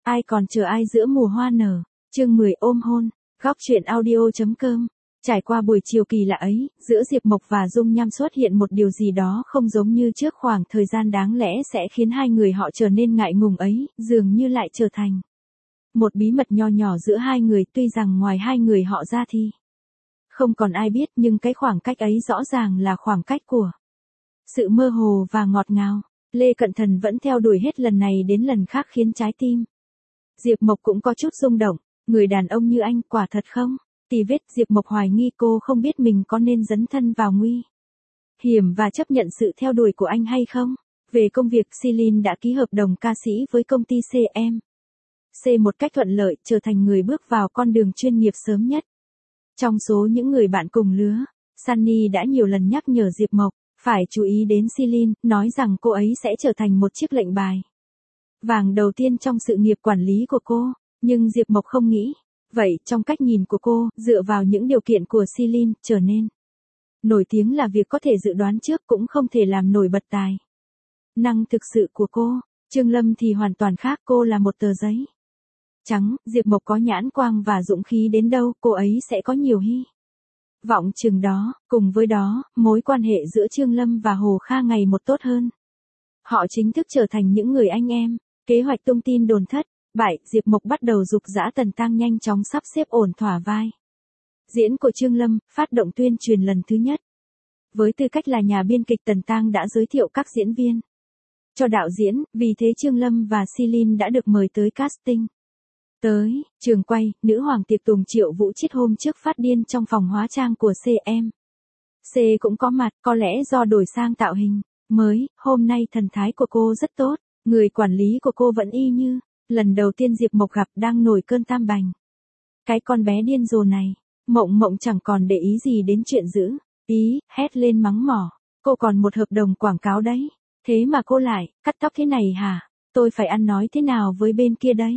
Ai còn chờ ai giữa mùa hoa nở. Chương 10 ôm hôn. Góc truyện audio.com. Trải qua buổi chiều kỳ lạ ấy, giữa Diệp Mộc và Dung Nham xuất hiện một điều gì đó không giống như trước khoảng thời gian đáng lẽ sẽ khiến hai người họ trở nên ngại ngùng ấy, dường như lại trở thành một bí mật nho nhỏ giữa hai người, tuy rằng ngoài hai người họ ra thì không còn ai biết, nhưng cái khoảng cách ấy rõ ràng là khoảng cách của sự mơ hồ và ngọt ngào. Lê Cận Thần vẫn theo đuổi hết lần này đến lần khác khiến trái tim Diệp Mộc cũng có chút rung động. Người đàn ông như anh quả thật không? Tì vết. Diệp Mộc hoài nghi cô không biết mình có nên dấn thân vào nguy hiểm và chấp nhận sự theo đuổi của anh hay không. Về công việc, Silin đã ký hợp đồng ca sĩ với công ty CM một cách thuận lợi, trở thành người bước vào con đường chuyên nghiệp sớm nhất. Trong số những người bạn cùng lứa, Sunny đã nhiều lần nhắc nhở Diệp Mộc phải chú ý đến Silin, nói rằng cô ấy sẽ trở thành một chiếc lệnh bài vàng đầu tiên trong sự nghiệp quản lý của cô. Nhưng Diệp Mộc không nghĩ vậy. Trong cách nhìn của cô, dựa vào những điều kiện của Silin, trở nên nổi tiếng là việc có thể dự đoán trước, cũng không thể làm nổi bật tài năng thực sự của cô. Trương Lâm thì hoàn toàn khác, cô là một tờ giấy trắng. Diệp Mộc có nhãn quang và dũng khí đến đâu, cô ấy sẽ có nhiều hy vọng chừng đó. Cùng với đó, mối quan hệ giữa Trương Lâm và Hồ Kha ngày một tốt hơn. Họ chính thức trở thành những người anh em. Kế hoạch tung tin đồn thất bại, Diệp Mộc bắt đầu giục giã Tần Tăng nhanh chóng sắp xếp ổn thỏa vai diễn của Trương Lâm, phát động tuyên truyền lần thứ nhất. Với tư cách là nhà biên kịch, Tần Tăng đã giới thiệu các diễn viên cho đạo diễn, vì thế Trương Lâm và Silin đã được mời tới casting. Tới trường quay, nữ hoàng tiệc tùng Triệu Vũ Chiết hôm trước phát điên trong phòng hóa trang của CM cũng có mặt. Có lẽ do đổi sang tạo hình mới, hôm nay thần thái của cô rất tốt. Người quản lý của cô vẫn y như lần đầu tiên Diệp Mộc gặp, đang nổi cơn tam bành. Cái con bé điên rồ này. Mộng Mộng chẳng còn để ý gì đến chuyện giữ ý, hét lên mắng mỏ. Cô còn một hợp đồng quảng cáo đấy. Thế mà cô lại cắt tóc thế này hả? Tôi phải ăn nói thế nào với bên kia đây?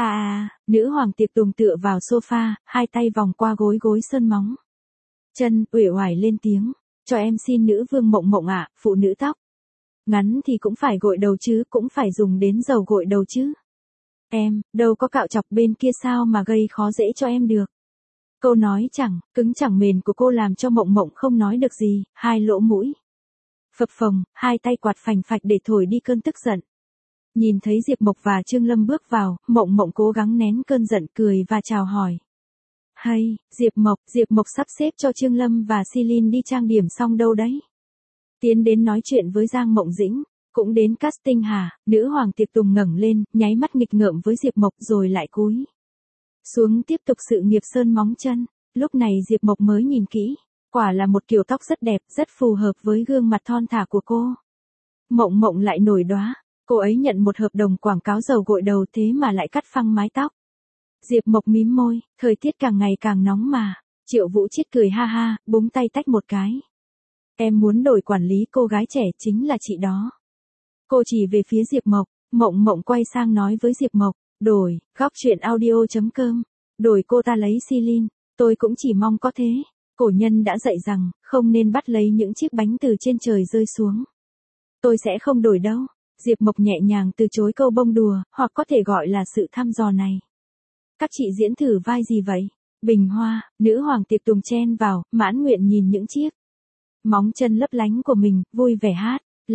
Nữ hoàng tiệc tùng tựa vào sofa, hai tay vòng qua gối sơn móng chân, uể oải lên tiếng. Cho em xin nữ vương Mộng Mộng ạ, phụ nữ tóc ngắn thì cũng phải gội đầu chứ, cũng phải dùng đến dầu gội đầu chứ. Em, đâu có cạo chọc bên kia sao mà gây khó dễ cho em được. Câu nói chẳng cứng chẳng mềm của cô làm cho Mộng Mộng không nói được gì, hai lỗ mũi phập phồng, hai tay quạt phành phạch để thổi đi cơn tức giận. Nhìn thấy Diệp Mộc và Trương Lâm bước vào, Mộng Mộng cố gắng nén cơn giận, cười và chào hỏi. Hay, Diệp Mộc sắp xếp cho Trương Lâm và Silin đi trang điểm xong đâu đấy? Tiến đến nói chuyện với Giang Mộng Dĩnh. Cũng đến casting hả? Nữ hoàng tiệc tùng ngẩng lên, nháy mắt nghịch ngợm với Diệp Mộc rồi lại cúi xuống tiếp tục sự nghiệp sơn móng chân. Lúc này Diệp Mộc mới nhìn kỹ. Quả là một kiểu tóc rất đẹp, rất phù hợp với gương mặt thon thả của cô. Mộng Mộng lại nổi đóa. Cô ấy nhận một hợp đồng quảng cáo dầu gội đầu, thế mà lại cắt phăng mái tóc. Diệp Mộc mím môi, thời tiết càng ngày càng nóng mà. Triệu Vũ Chiết cười ha ha, búng tay tách một cái. Em muốn đổi quản lý cô gái trẻ chính là chị đó. Cô chỉ về phía Diệp Mộc. Mộng Mộng quay sang nói với Diệp Mộc. Đổi. Góc truyện audio.com. Đổi cô ta lấy Silin. Tôi cũng chỉ mong có thế. Cổ nhân đã dạy rằng, không nên bắt lấy những chiếc bánh từ trên trời rơi xuống. Tôi sẽ không đổi đâu. Diệp Mộc nhẹ nhàng từ chối câu bông đùa, hoặc có thể gọi là sự thăm dò này. Các chị diễn thử vai gì vậy? Bình Hoa, nữ hoàng tiệc tùng chen vào, mãn nguyện nhìn những chiếc móng chân lấp lánh của mình, vui vẻ hát.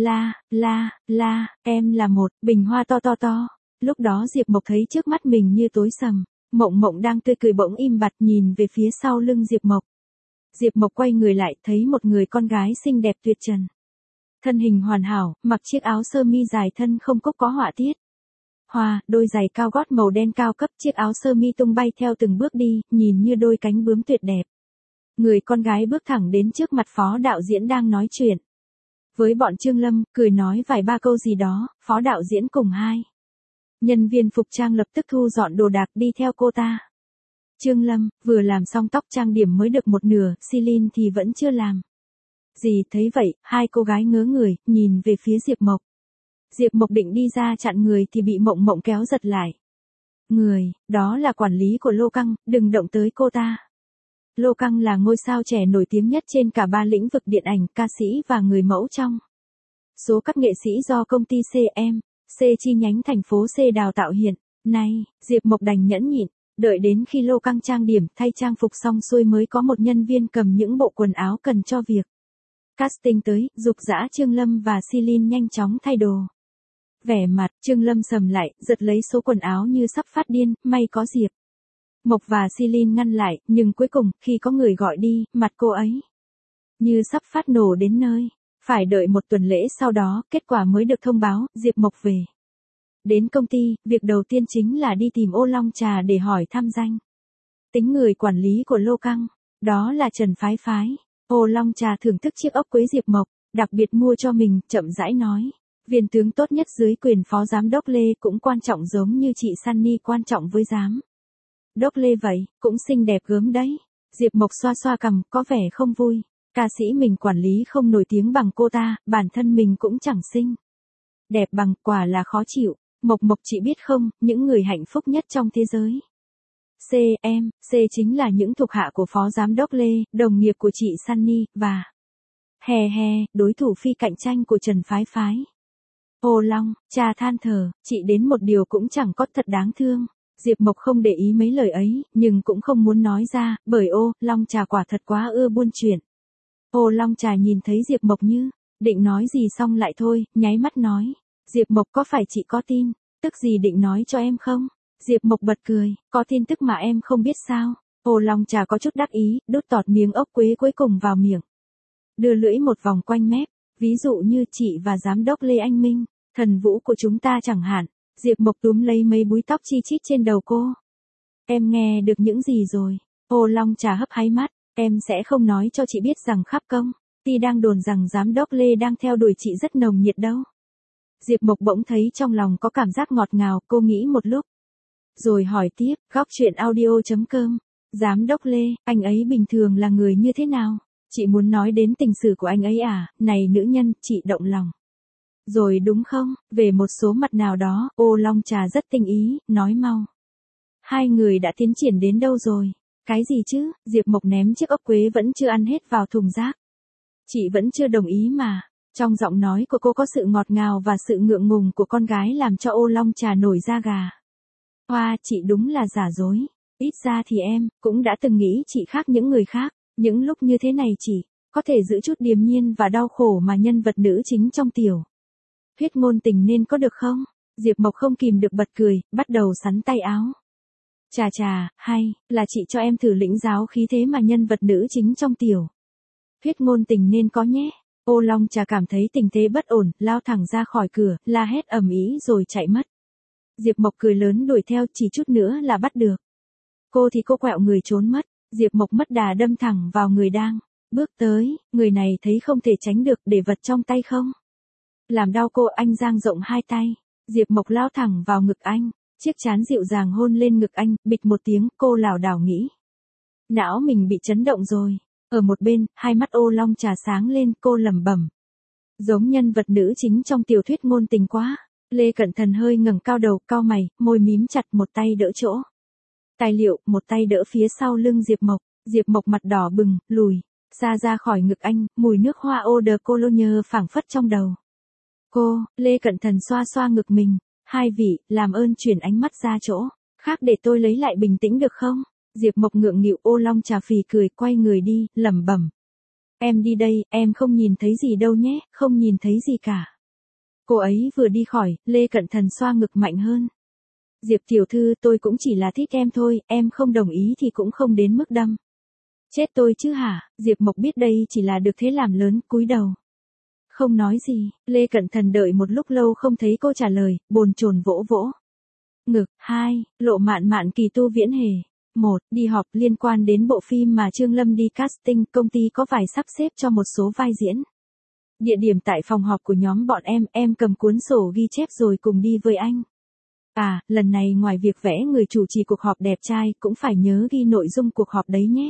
La, em là một, Bình Hoa to to to. Lúc đó Diệp Mộc thấy trước mắt mình như tối sầm. Mộng Mộng đang tươi cười bỗng im bặt nhìn về phía sau lưng Diệp Mộc. Diệp Mộc quay người lại, thấy một người con gái xinh đẹp tuyệt trần. Thân hình hoàn hảo, mặc chiếc áo sơ mi dài thân không cúc có họa tiết hoa, đôi giày cao gót màu đen cao cấp, chiếc áo sơ mi tung bay theo từng bước đi, nhìn như đôi cánh bướm tuyệt đẹp. Người con gái bước thẳng đến trước mặt phó đạo diễn đang nói chuyện với bọn Trương Lâm, cười nói vài ba câu gì đó. Phó đạo diễn cùng hai nhân viên phục trang lập tức thu dọn đồ đạc đi theo cô ta. Trương Lâm vừa làm xong tóc trang điểm mới được một nửa, Silin thì vẫn chưa làm gì. Thấy vậy, hai cô gái ngớ người, nhìn về phía Diệp Mộc. Diệp Mộc định đi ra chặn người thì bị Mộng Mộng kéo giật lại. Người, đó là quản lý của Lô Căng, đừng động tới cô ta. Lô Căng là ngôi sao trẻ nổi tiếng nhất trên cả ba lĩnh vực điện ảnh, ca sĩ và người mẫu trong số các nghệ sĩ do công ty CM chi nhánh thành phố C đào tạo hiện. Này, Diệp Mộc đành nhẫn nhịn, đợi đến khi Lô Căng trang điểm thay trang phục xong xuôi mới có một nhân viên cầm những bộ quần áo cần cho việc. Casting tới, dục dã Trương Lâm và Silin nhanh chóng thay đồ. Vẻ mặt Trương Lâm sầm lại, giật lấy số quần áo như sắp phát điên, may có Diệp Mộc và Silin ngăn lại, nhưng cuối cùng, khi có người gọi đi, mặt cô ấy như sắp phát nổ đến nơi. Phải đợi một tuần lễ sau đó, kết quả mới được thông báo, Diệp Mộc về. Đến công ty, việc đầu tiên chính là đi tìm Ô Long Trà để hỏi thăm danh tính người quản lý của Lô Căng, đó là Trần Phái Phái. Ô Long Trà thưởng thức chiếc ốc quế Diệp Mộc, đặc biệt mua cho mình, chậm rãi nói. Viên tướng tốt nhất dưới quyền phó giám đốc Lê cũng quan trọng giống như chị Sunny quan trọng với giám đốc Lê vậy, cũng xinh đẹp gớm đấy. Diệp Mộc xoa xoa cằm, có vẻ không vui. Ca sĩ mình quản lý không nổi tiếng bằng cô ta, bản thân mình cũng chẳng xinh đẹp bằng, quả là khó chịu. Mộc Mộc chị biết không, những người hạnh phúc nhất trong thế giới. C chính là những thuộc hạ của phó giám đốc Lê, đồng nghiệp của chị Sunny, và đối thủ phi cạnh tranh của Trần Phái Phái. Ô Long, cha than thở, chị đến một điều cũng chẳng có, thật đáng thương. Diệp Mộc không để ý mấy lời ấy, nhưng cũng không muốn nói ra, bởi Ô Long Trà quả thật quá ưa buôn chuyện. Ô Long Trà nhìn thấy Diệp Mộc như định nói gì xong lại thôi, nháy mắt nói. Diệp Mộc, có phải chị có tin tức gì định nói cho em không? Diệp Mộc bật cười, có tin tức mà em không biết sao? Ô Long Trà có chút đắc ý, đút tọt miếng ốc quế cuối cùng vào miệng. Đưa lưỡi một vòng quanh mép, ví dụ như chị và giám đốc Lê Anh Minh, thần vũ của chúng ta chẳng hạn. Diệp Mộc túm lấy mấy búi tóc chi chít trên đầu cô. Em nghe được những gì rồi? Ô Long Trà hấp háy mắt, em sẽ không nói cho chị biết rằng khắp công ty đang đồn rằng giám đốc Lê đang theo đuổi chị rất nồng nhiệt đâu. Diệp Mộc bỗng thấy trong lòng có cảm giác ngọt ngào, cô nghĩ một lúc. Rồi hỏi tiếp, góc chuyện audio.com. Giám đốc Lê, anh ấy bình thường là người như thế nào? Chị muốn nói đến tình sử của anh ấy à? Này nữ nhân, chị động lòng rồi đúng không? Về một số mặt nào đó, Ô Long Trà rất tinh ý, nói mau. Hai người đã tiến triển đến đâu rồi? Cái gì chứ? Diệp Mộc ném chiếc ốc quế vẫn chưa ăn hết vào thùng rác. Chị vẫn chưa đồng ý mà. Trong giọng nói của cô có sự ngọt ngào và sự ngượng ngùng của con gái làm cho Ô Long Trà nổi da gà. Hoa, chị đúng là giả dối. Ít ra thì em cũng đã từng nghĩ chị khác những người khác. Những lúc như thế này chị có thể giữ chút điềm nhiên và đau khổ mà nhân vật nữ chính trong tiểu thuyết ngôn tình nên có được không? Diệp Mộc không kìm được bật cười, bắt đầu sắn tay áo. Chà, hay là chị cho em thử lĩnh giáo khí thế mà nhân vật nữ chính trong tiểu thuyết ngôn tình nên có nhé. Ô Long Trà cảm thấy tình thế bất ổn, lao thẳng ra khỏi cửa, la hét ầm ĩ rồi chạy mất. Diệp Mộc cười lớn đuổi theo, chỉ chút nữa là bắt được. Cô thì cô quẹo người trốn mất. Diệp Mộc mất đà đâm thẳng vào người đang bước tới, người này thấy không thể tránh được, để vật trong tay không làm đau cô. Anh dang rộng hai tay, Diệp Mộc lao thẳng vào ngực anh, chiếc trán dịu dàng hôn lên ngực anh, bịch một tiếng, cô lảo đảo nghĩ não mình bị chấn động rồi. Ở một bên, hai mắt Ô Long Trà sáng lên, cô lẩm bẩm. Giống nhân vật nữ chính trong tiểu thuyết ngôn tình quá. Lê Cận Thần hơi ngẩng cao đầu, cau mày, môi mím chặt, một tay đỡ chỗ tài liệu, một tay đỡ phía sau lưng Diệp Mộc. Diệp Mộc mặt đỏ bừng, lùi xa ra khỏi ngực anh, mùi nước hoa eau de cologne phảng phất trong đầu cô. Lê Cận Thần xoa xoa ngực mình. Hai vị, làm ơn chuyển ánh mắt ra chỗ khác để tôi lấy lại bình tĩnh được không? Diệp Mộc ngượng nghịu. Ô Long Trà phì cười, quay người đi, lẩm bẩm. Em đi đây, em không nhìn thấy gì đâu nhé, không nhìn thấy gì cả. Cô ấy vừa đi khỏi, Lê Cận Thần xoa ngực mạnh hơn. Diệp tiểu thư, tôi cũng chỉ là thích em thôi, em không đồng ý thì cũng không đến mức đâm chết tôi chứ hả? Diệp Mộc biết đây chỉ là được thế làm lớn, cúi đầu không nói gì. Lê Cận Thần đợi một lúc lâu không thấy cô trả lời, bồn chồn vỗ vỗ ngực. 2. Lộ mạn mạn kỳ tu viễn hề. 1. Đi họp liên quan đến bộ phim mà Trương Lâm đi casting, công ty có vài sắp xếp cho một số vai diễn. Địa điểm tại phòng họp của nhóm bọn em cầm cuốn sổ ghi chép rồi cùng đi với anh. À, lần này ngoài việc vẽ người chủ trì cuộc họp đẹp trai, cũng phải nhớ ghi nội dung cuộc họp đấy nhé.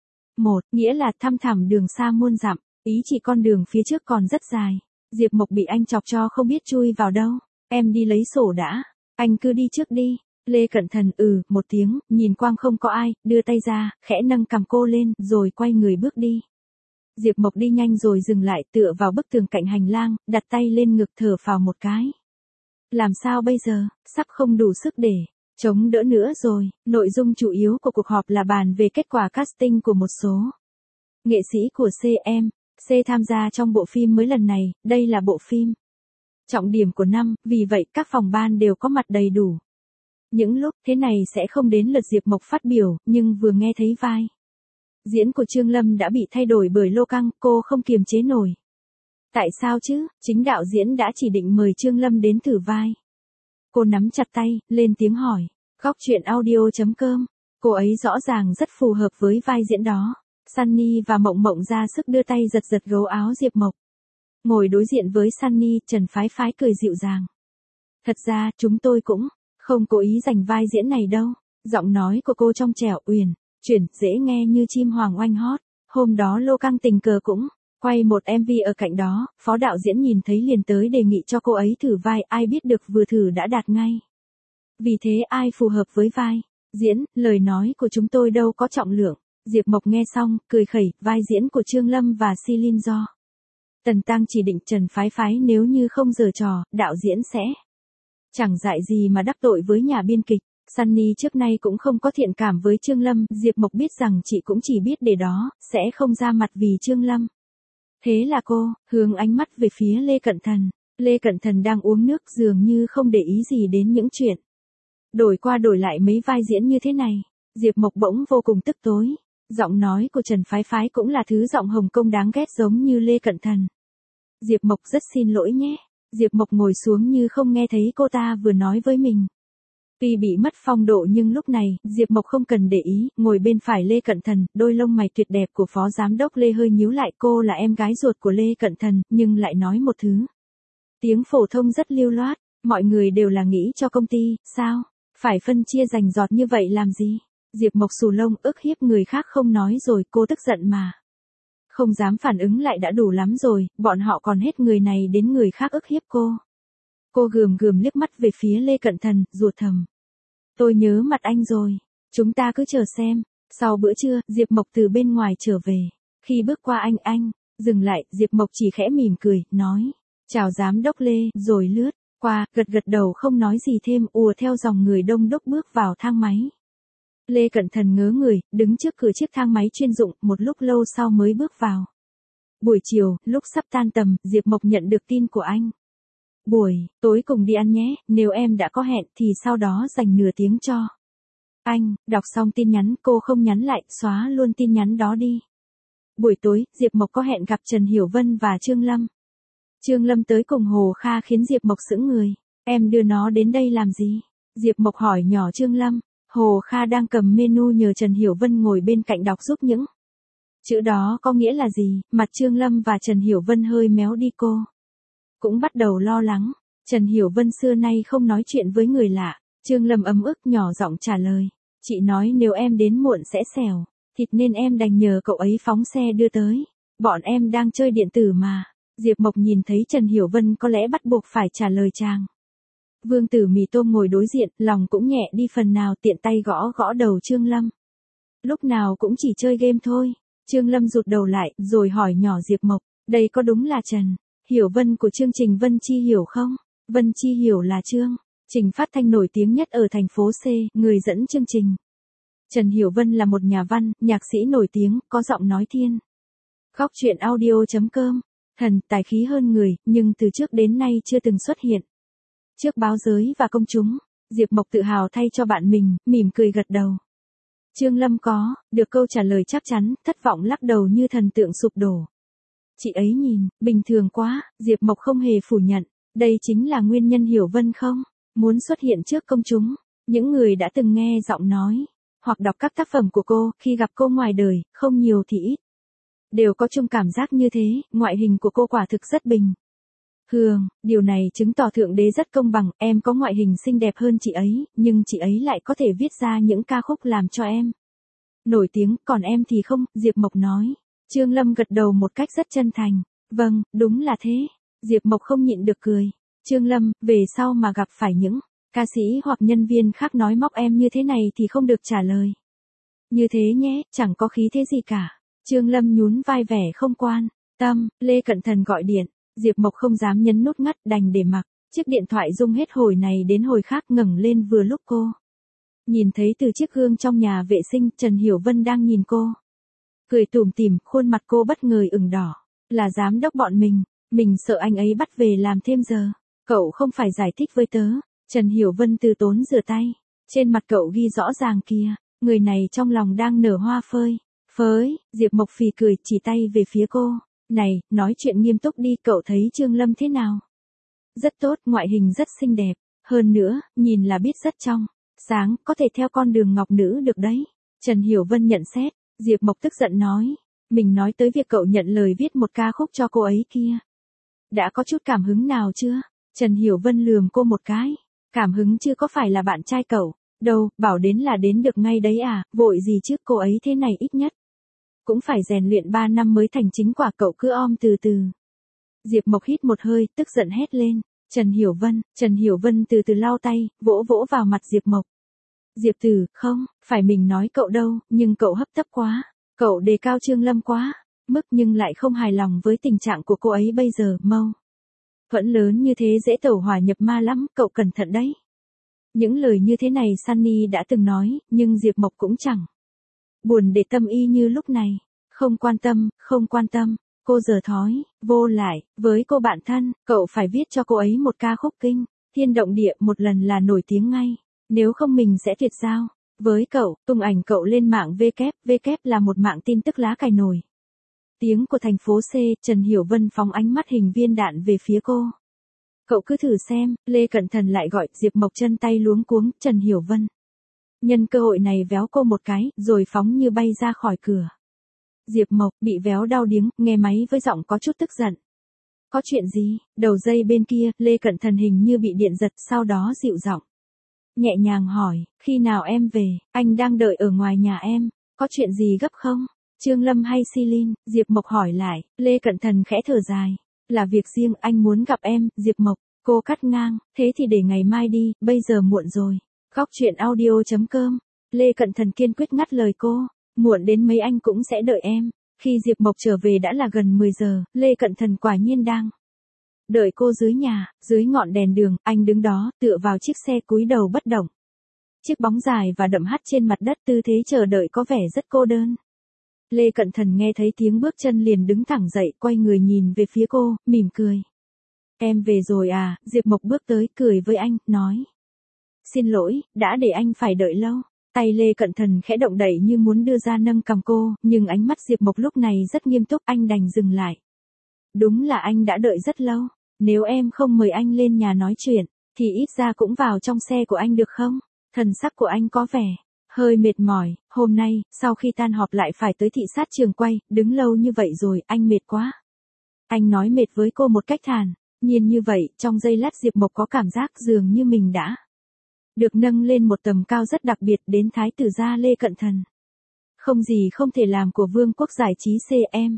1. Nghĩa là thăm thẳm đường xa muôn dặm, ý chỉ con đường phía trước còn rất dài. Diệp Mộc bị anh chọc cho không biết chui vào đâu. Em đi lấy sổ đã, anh cứ đi trước đi. Lê Cận Thần một tiếng, nhìn quang không có ai, đưa tay ra, khẽ nâng cằm cô lên, rồi quay người bước đi. Diệp Mộc đi nhanh rồi dừng lại, tựa vào bức tường cạnh hành lang, đặt tay lên ngực, thở phào một cái. Làm sao bây giờ, sắp không đủ sức để Chống đỡ nữa rồi, nội dung chủ yếu của cuộc họp là bàn về kết quả casting của một số nghệ sĩ của CMC tham gia trong bộ phim mới lần này, đây là bộ phim trọng điểm của năm, vì vậy các phòng ban đều có mặt đầy đủ. Những lúc thế này sẽ không đến lượt Diệp Mộc phát biểu, nhưng vừa nghe thấy vai diễn của Trương Lâm đã bị thay đổi bởi Lô Căng, cô không kiềm chế nổi. Tại sao chứ, chính đạo diễn đã chỉ định mời Trương Lâm đến thử vai. Cô nắm chặt tay, lên tiếng hỏi. Góc chuyện audio.com, cô ấy rõ ràng rất phù hợp với vai diễn đó. Sunny và Mộng Mộng ra sức đưa tay giật giật gấu áo Diệp Mộc. Ngồi đối diện với Sunny, Trần Phái Phái cười dịu dàng. Thật ra, chúng tôi cũng không cố ý giành vai diễn này đâu. Giọng nói của cô trong trẻo uyển chuyển, dễ nghe như chim hoàng oanh hót. Hôm đó Lô Căng tình cờ cũng quay một MV ở cạnh đó, phó đạo diễn nhìn thấy liền tới đề nghị cho cô ấy thử vai, ai biết được vừa thử đã đạt ngay. Vì thế ai phù hợp với vai diễn, lời nói của chúng tôi đâu có trọng lượng. Diệp Mộc nghe xong, cười khẩy, vai diễn của Trương Lâm và Silin do Tần Tăng chỉ định Trần Phái Phái, nếu như không giở trò, đạo diễn sẽ chẳng dại gì mà đắc tội với nhà biên kịch. Sunny trước nay cũng không có thiện cảm với Trương Lâm, Diệp Mộc biết rằng chị cũng chỉ biết để đó, sẽ không ra mặt vì Trương Lâm. Thế là cô hướng ánh mắt về phía Lê Cận Thần. Lê Cận Thần đang uống nước, dường như không để ý gì đến những chuyện đổi qua đổi lại mấy vai diễn như thế này. Diệp Mộc bỗng vô cùng tức tối. Giọng nói của Trần Phái Phái cũng là thứ giọng Hồng Kông đáng ghét giống như Lê Cận Thần. Diệp Mộc rất xin lỗi nhé. Diệp Mộc ngồi xuống như không nghe thấy cô ta vừa nói với mình. Tuy bị mất phong độ nhưng lúc này, Diệp Mộc không cần để ý, ngồi bên phải Lê Cận Thần, đôi lông mày tuyệt đẹp của phó giám đốc Lê hơi nhíu lại, cô là em gái ruột của Lê Cận Thần, nhưng lại nói một thứ tiếng phổ thông rất lưu loát, mọi người đều là nghĩ cho công ty, sao? Phải phân chia rành rọt như vậy làm gì? Diệp Mộc xù lông, ức hiếp người khác không nói rồi, cô tức giận mà không dám phản ứng lại đã đủ lắm rồi, bọn họ còn hết người này đến người khác ức hiếp cô. Cô gườm gườm liếc mắt về phía Lê Cận Thần, rủa thầm. Tôi nhớ mặt anh rồi, chúng ta cứ chờ xem. Sau bữa trưa, Diệp Mộc từ bên ngoài trở về. Khi bước qua anh, dừng lại, Diệp Mộc chỉ khẽ mỉm cười, nói. Chào giám đốc Lê, rồi lướt qua, gật gật đầu không nói gì thêm, ùa theo dòng người đông đúc bước vào thang máy. Lê Cận Thần ngớ người, đứng trước cửa chiếc thang máy chuyên dụng, một lúc lâu sau mới bước vào. Buổi chiều, lúc sắp tan tầm, Diệp Mộc nhận được tin của anh. Buổi tối cùng đi ăn nhé, nếu em đã có hẹn thì sau đó dành nửa tiếng cho anh. Đọc xong tin nhắn, cô không nhắn lại, xóa luôn tin nhắn đó đi. Buổi tối, Diệp Mộc có hẹn gặp Trần Hiểu Vân và Trương Lâm. Trương Lâm tới cùng Hồ Kha khiến Diệp Mộc sững người. Em đưa nó đến đây làm gì? Diệp Mộc hỏi nhỏ Trương Lâm. Hồ Kha đang cầm menu nhờ Trần Hiểu Vân ngồi bên cạnh đọc giúp những chữ đó có nghĩa là gì. Mặt Trương Lâm và Trần Hiểu Vân hơi méo đi, cô cũng bắt đầu lo lắng. Trần Hiểu Vân xưa nay không nói chuyện với người lạ. Trương Lâm ấm ức nhỏ giọng trả lời. Chị nói nếu em đến muộn sẽ xẻo thịt nên em đành nhờ cậu ấy phóng xe đưa tới. Bọn em đang chơi điện tử mà. Diệp Mộc nhìn thấy Trần Hiểu Vân có lẽ bắt buộc phải trả lời chàng. Vương Tử Mì Tôm ngồi đối diện, lòng cũng nhẹ đi phần nào, tiện tay gõ gõ đầu Trương Lâm. Lúc nào cũng chỉ chơi game thôi. Trương Lâm rụt đầu lại, rồi hỏi nhỏ Diệp Mộc. Đây có đúng là Trần Hiểu Vân của chương trình Vân Chi Hiểu không? Vân Chi Hiểu là chương trình phát thanh nổi tiếng nhất ở thành phố C, người dẫn chương trình. Trần Hiểu Vân là một nhà văn, nhạc sĩ nổi tiếng, có giọng nói thiên. Góc chuyện audio.com, thần tài khí hơn người, nhưng từ trước đến nay chưa từng xuất hiện trước báo giới và công chúng. Diệp Mộc tự hào thay cho bạn mình, mỉm cười gật đầu. Trương Lâm có được câu trả lời chắc chắn, thất vọng lắc đầu như thần tượng sụp đổ. Chị ấy nhìn bình thường quá. Diệp Mộc không hề phủ nhận. Đây chính là nguyên nhân Hiểu Vân không muốn xuất hiện trước công chúng. Những người đã từng nghe giọng nói hoặc đọc các tác phẩm của cô, khi gặp cô ngoài đời, không nhiều thì ít, đều có chung cảm giác như thế. Ngoại hình của cô quả thực rất bình thường. Điều này chứng tỏ Thượng Đế rất công bằng. Em có ngoại hình xinh đẹp hơn chị ấy, nhưng chị ấy lại có thể viết ra những ca khúc làm cho em nổi tiếng, còn em thì không. Diệp Mộc nói. Trương Lâm gật đầu một cách rất chân thành. Vâng, đúng là thế. Diệp Mộc không nhịn được cười. Trương Lâm, về sau mà gặp phải những ca sĩ hoặc nhân viên khác nói móc em như thế này thì không được trả lời như thế nhé, chẳng có khí thế gì cả. Trương Lâm nhún vai vẻ không quan tâm. Lê Cận Thần gọi điện. Diệp Mộc không dám nhấn nút ngắt, đành để mặc. Chiếc điện thoại rung hết hồi này đến hồi khác, ngẩng lên vừa lúc cô Nhìn thấy từ chiếc gương trong nhà vệ sinh, Trần Hiểu Vân đang nhìn cô. Cười tủm tỉm, khuôn mặt cô bất ngờ ửng đỏ. Là giám đốc bọn mình sợ anh ấy bắt về làm thêm giờ. Cậu không phải giải thích với tớ. Trần Hiểu Vân từ tốn rửa tay. Trên mặt cậu ghi rõ ràng kìa, người này trong lòng đang nở hoa phơi. Phới, Diệp Mộc phì cười chỉ tay về phía cô. Này, nói chuyện nghiêm túc đi, cậu thấy Trương Lâm thế nào? Rất tốt, ngoại hình rất xinh đẹp. Hơn nữa, nhìn là biết rất trong sáng, có thể theo con đường ngọc nữ được đấy. Trần Hiểu Vân nhận xét. Diệp Mộc tức giận nói. Mình nói tới việc cậu nhận lời viết một ca khúc cho cô ấy kia. Đã có chút cảm hứng nào chưa? Trần Hiểu Vân lườm cô một cái. Cảm hứng chưa, có phải là bạn trai cậu? Đâu, bảo đến là đến được ngay đấy à, vội gì chứ, cô ấy thế này ít nhất cũng phải rèn luyện 3 năm mới thành chính quả, cậu cứ om từ từ. Diệp Mộc hít một hơi, tức giận hét lên. Trần Hiểu Vân từ từ lau tay, vỗ vỗ vào mặt Diệp Mộc. Diệp Tử, không, phải mình nói cậu đâu, nhưng cậu hấp tấp quá. Cậu đề cao Trương Lâm quá, mức nhưng lại không hài lòng với tình trạng của cô ấy bây giờ, mâu. Thuẫn lớn như thế dễ tẩu hỏa nhập ma lắm, cậu cẩn thận đấy. Những lời như thế này Sunny đã từng nói, nhưng Diệp Mộc cũng chẳng buồn để tâm y như lúc này. Không quan tâm, cô giờ thói, vô lại, với cô bạn thân, cậu phải viết cho cô ấy một ca khúc kinh, thiên động địa một lần là nổi tiếng ngay. Nếu không mình sẽ tuyệt giao. Với cậu, tung ảnh cậu lên mạng WW là một mạng tin tức lá cải nổi tiếng của thành phố C. Trần Hiểu Vân phóng ánh mắt hình viên đạn về phía cô. Cậu cứ thử xem, Lê Cẩn Thận lại gọi. Diệp Mộc chân tay luống cuống. Trần Hiểu Vân nhân cơ hội này véo cô một cái, rồi phóng như bay ra khỏi cửa. Diệp Mộc bị véo đau điếng, nghe máy với giọng có chút tức giận. Có chuyện gì? Đầu dây bên kia, Lê Cẩn Thận hình như bị điện giật, sau đó dịu giọng nhẹ nhàng hỏi, khi nào em về, anh đang đợi ở ngoài nhà em, có chuyện gì gấp không? Trương Lâm hay Silin? Diệp Mộc hỏi lại. Lê Cẩn Thận khẽ thở dài. Là việc riêng, anh muốn gặp em. Diệp Mộc, cô cắt ngang, thế thì để ngày mai đi, bây giờ muộn rồi. Góc chuyện audio.com. Lê Cẩn Thận kiên quyết ngắt lời cô. Muộn đến mấy anh cũng sẽ đợi em. Khi Diệp Mộc trở về đã là gần 10 giờ, Lê Cẩn Thận quả nhiên đang đợi cô dưới nhà, dưới ngọn đèn đường, anh đứng đó, tựa vào chiếc xe cúi đầu bất động. Chiếc bóng dài và đậm hắt trên mặt đất, tư thế chờ đợi có vẻ rất cô đơn. Lê Cẩn Thận nghe thấy tiếng bước chân liền đứng thẳng dậy, quay người nhìn về phía cô, mỉm cười. Em về rồi à? Diệp Mộc bước tới, cười với anh, nói. Xin lỗi, đã để anh phải đợi lâu. Tay Lê Cẩn Thận khẽ động đậy như muốn đưa ra nâng cầm cô, nhưng ánh mắt Diệp Mộc lúc này rất nghiêm túc, anh đành dừng lại. Đúng là anh đã đợi rất lâu. Nếu em không mời anh lên nhà nói chuyện, thì ít ra cũng vào trong xe của anh được không? Thần sắc của anh có vẻ hơi mệt mỏi. Hôm nay, sau khi tan họp lại phải tới thị sát trường quay, đứng lâu như vậy rồi, anh mệt quá. Anh nói mệt với cô một cách thản nhiên như vậy, trong giây lát Diệp Mộc có cảm giác dường như mình đã được nâng lên một tầm cao rất đặc biệt, đến thái tử gia Lê Cẩn Thận. Không gì không thể làm của vương quốc giải trí CM.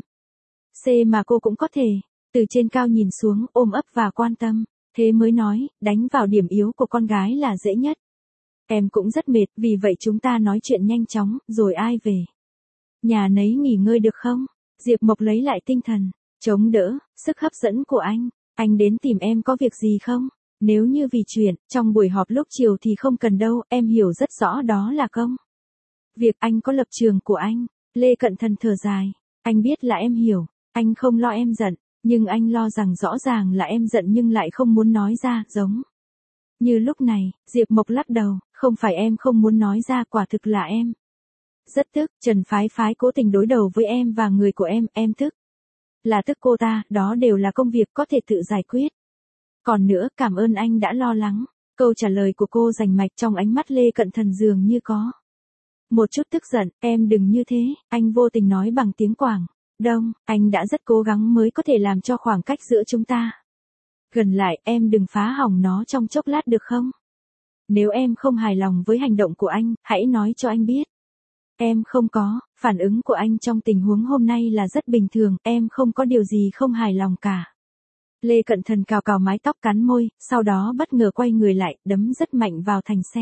C mà cô cũng có thể. Từ trên cao nhìn xuống, ôm ấp và quan tâm. Thế mới nói, đánh vào điểm yếu của con gái là dễ nhất. Em cũng rất mệt, vì vậy chúng ta nói chuyện nhanh chóng, rồi ai về nhà nấy nghỉ ngơi được không? Diệp Mộc lấy lại tinh thần, chống đỡ sức hấp dẫn của anh. Anh đến tìm em có việc gì không? Nếu như vì chuyện trong buổi họp lúc chiều thì không cần đâu, em hiểu rất rõ đó là công việc, anh có lập trường của anh. Lê Cẩn Thận thở dài. Anh biết là em hiểu, anh không lo em giận, nhưng anh lo rằng rõ ràng là em giận nhưng lại không muốn nói ra, giống như lúc này. Diệp Mộc lắc đầu, không phải em không muốn nói ra, quả thực là em rất tức. Trần Phái Phái cố tình đối đầu với em và người của em tức là tức cô ta, đó đều là công việc có thể tự giải quyết. Còn nữa, cảm ơn anh đã lo lắng. Câu trả lời của cô rành mạch, trong ánh mắt Lê Cẩn Thận dường như có một chút tức giận. Em đừng như thế, anh vô tình nói bằng tiếng Quảng Đông, anh đã rất cố gắng mới có thể làm cho khoảng cách giữa chúng ta gần lại, em đừng phá hỏng nó trong chốc lát được không? Nếu em không hài lòng với hành động của anh, hãy nói cho anh biết. Em không có, phản ứng của anh trong tình huống hôm nay là rất bình thường, em không có điều gì không hài lòng cả. Lê Cẩn Thận cào cào mái tóc, cắn môi, sau đó bất ngờ quay người lại, đấm rất mạnh vào thành xe.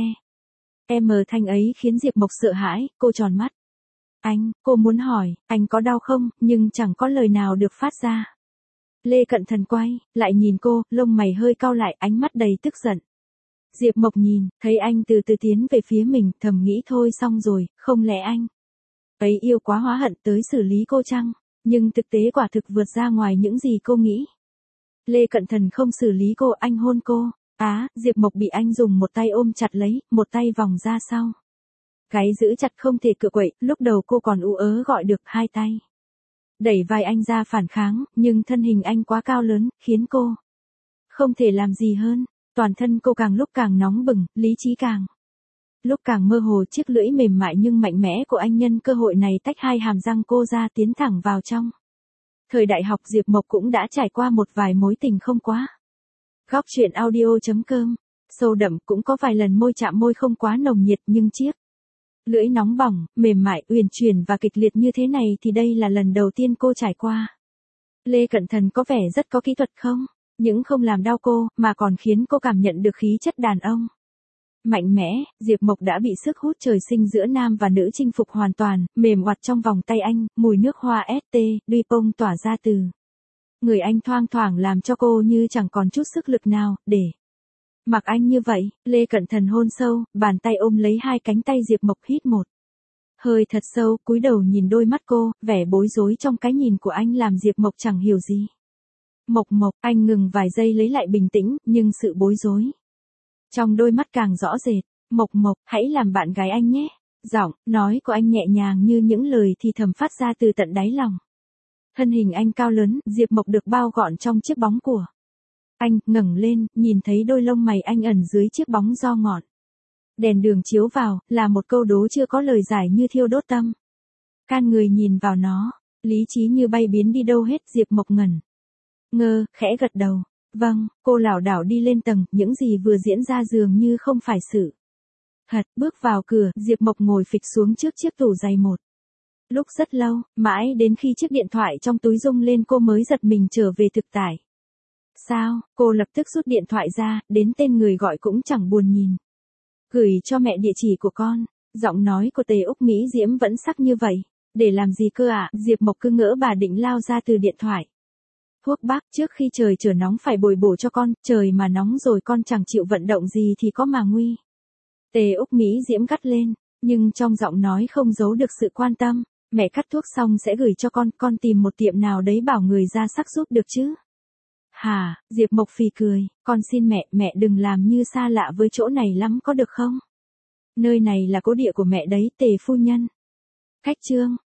Thanh ấy khiến Diệp Mộc sợ hãi, cô tròn mắt. Anh, cô muốn hỏi, anh có đau không, nhưng chẳng có lời nào được phát ra. Lê Cẩn Thận quay lại nhìn cô, lông mày hơi cau lại, ánh mắt đầy tức giận. Diệp Mộc nhìn, thấy anh từ từ tiến về phía mình, thầm nghĩ thôi xong rồi, không lẽ anh ấy yêu quá hóa hận tới xử lý cô chăng? Nhưng thực tế quả thực vượt ra ngoài những gì cô nghĩ. Lê Cận Thần không xử lý cô, anh hôn cô. Diệp Mộc bị anh dùng một tay ôm chặt lấy, một tay vòng ra sau. Gáy giữ chặt không thể cựa quậy, lúc đầu cô còn ú ớ gọi được hai tay. Đẩy vai anh ra phản kháng, nhưng thân hình anh quá cao lớn, khiến cô không thể làm gì hơn. Toàn thân cô càng lúc càng nóng bừng, lý trí càng lúc càng mơ hồ, chiếc lưỡi mềm mại nhưng mạnh mẽ của anh nhân cơ hội này tách hai hàm răng cô ra, tiến thẳng vào trong. Thời đại học Diệp Mộc cũng đã trải qua một vài mối tình không quá. Góc truyện audio.com, sâu đậm, cũng có vài lần môi chạm môi không quá nồng nhiệt, nhưng chiếc lưỡi nóng bỏng, mềm mại, uyển chuyển và kịch liệt như thế này thì đây là lần đầu tiên cô trải qua. Lê Cận Thần có vẻ rất có kỹ thuật không? Những không làm đau cô, mà còn khiến cô cảm nhận được khí chất đàn ông mạnh mẽ. Diệp Mộc đã bị sức hút trời sinh giữa nam và nữ chinh phục hoàn toàn, mềm oặt trong vòng tay anh, mùi nước hoa ST, Dupont tỏa ra từ người anh thoang thoảng làm cho cô như chẳng còn chút sức lực nào để mặc anh như vậy. Lê Cận Thần hôn sâu, bàn tay ôm lấy hai cánh tay Diệp Mộc, hít một hơi thật sâu, cúi đầu nhìn đôi mắt cô, vẻ bối rối trong cái nhìn của anh làm Diệp Mộc chẳng hiểu gì. Mộc, anh ngừng vài giây lấy lại bình tĩnh, nhưng sự bối rối trong đôi mắt càng rõ rệt. Mộc, hãy làm bạn gái anh nhé. Giọng nói của anh nhẹ nhàng như những lời thì thầm phát ra từ tận đáy lòng. Thân hình anh cao lớn, Diệp Mộc được bao gọn trong chiếc bóng của anh, ngẩng lên, nhìn thấy đôi lông mày anh ẩn dưới chiếc bóng do ngọn đèn đường chiếu vào, là một câu đố chưa có lời giải như thiêu đốt tâm can người nhìn vào nó. Lý trí như bay biến đi đâu hết. Diệp Mộc ngẩn ngơ, khẽ gật đầu. Vâng, cô lảo đảo đi lên tầng, những gì vừa diễn ra dường như không phải sự thật. Bước vào cửa, Diệp Mộc ngồi phịch xuống trước chiếc tủ giày một lúc rất lâu, mãi đến khi chiếc điện thoại trong túi rung lên cô mới giật mình trở về thực tại. Sao? Cô lập tức rút điện thoại ra, đến tên người gọi cũng chẳng buồn nhìn. Gửi cho mẹ địa chỉ của con. Giọng nói của Tề Úc Mỹ Diễm vẫn sắc như vậy. Để làm gì cơ ạ? Diệp Mộc cứ ngỡ bà định lao ra từ điện thoại. Thuốc bắc, trước khi trời trở nóng phải bồi bổ cho con, trời mà nóng rồi con chẳng chịu vận động gì thì có mà nguy. Tề Úc Mỹ Diễm gắt lên, nhưng trong giọng nói không giấu được sự quan tâm. Mẹ cắt thuốc xong sẽ gửi cho con tìm một tiệm nào đấy bảo người ra sắc giúp được chứ. Hả? Diệp Mộc phì cười, con xin mẹ đừng làm như xa lạ với chỗ này lắm có được không? Nơi này là cố địa của mẹ đấy, Tề phu nhân. Cách chương.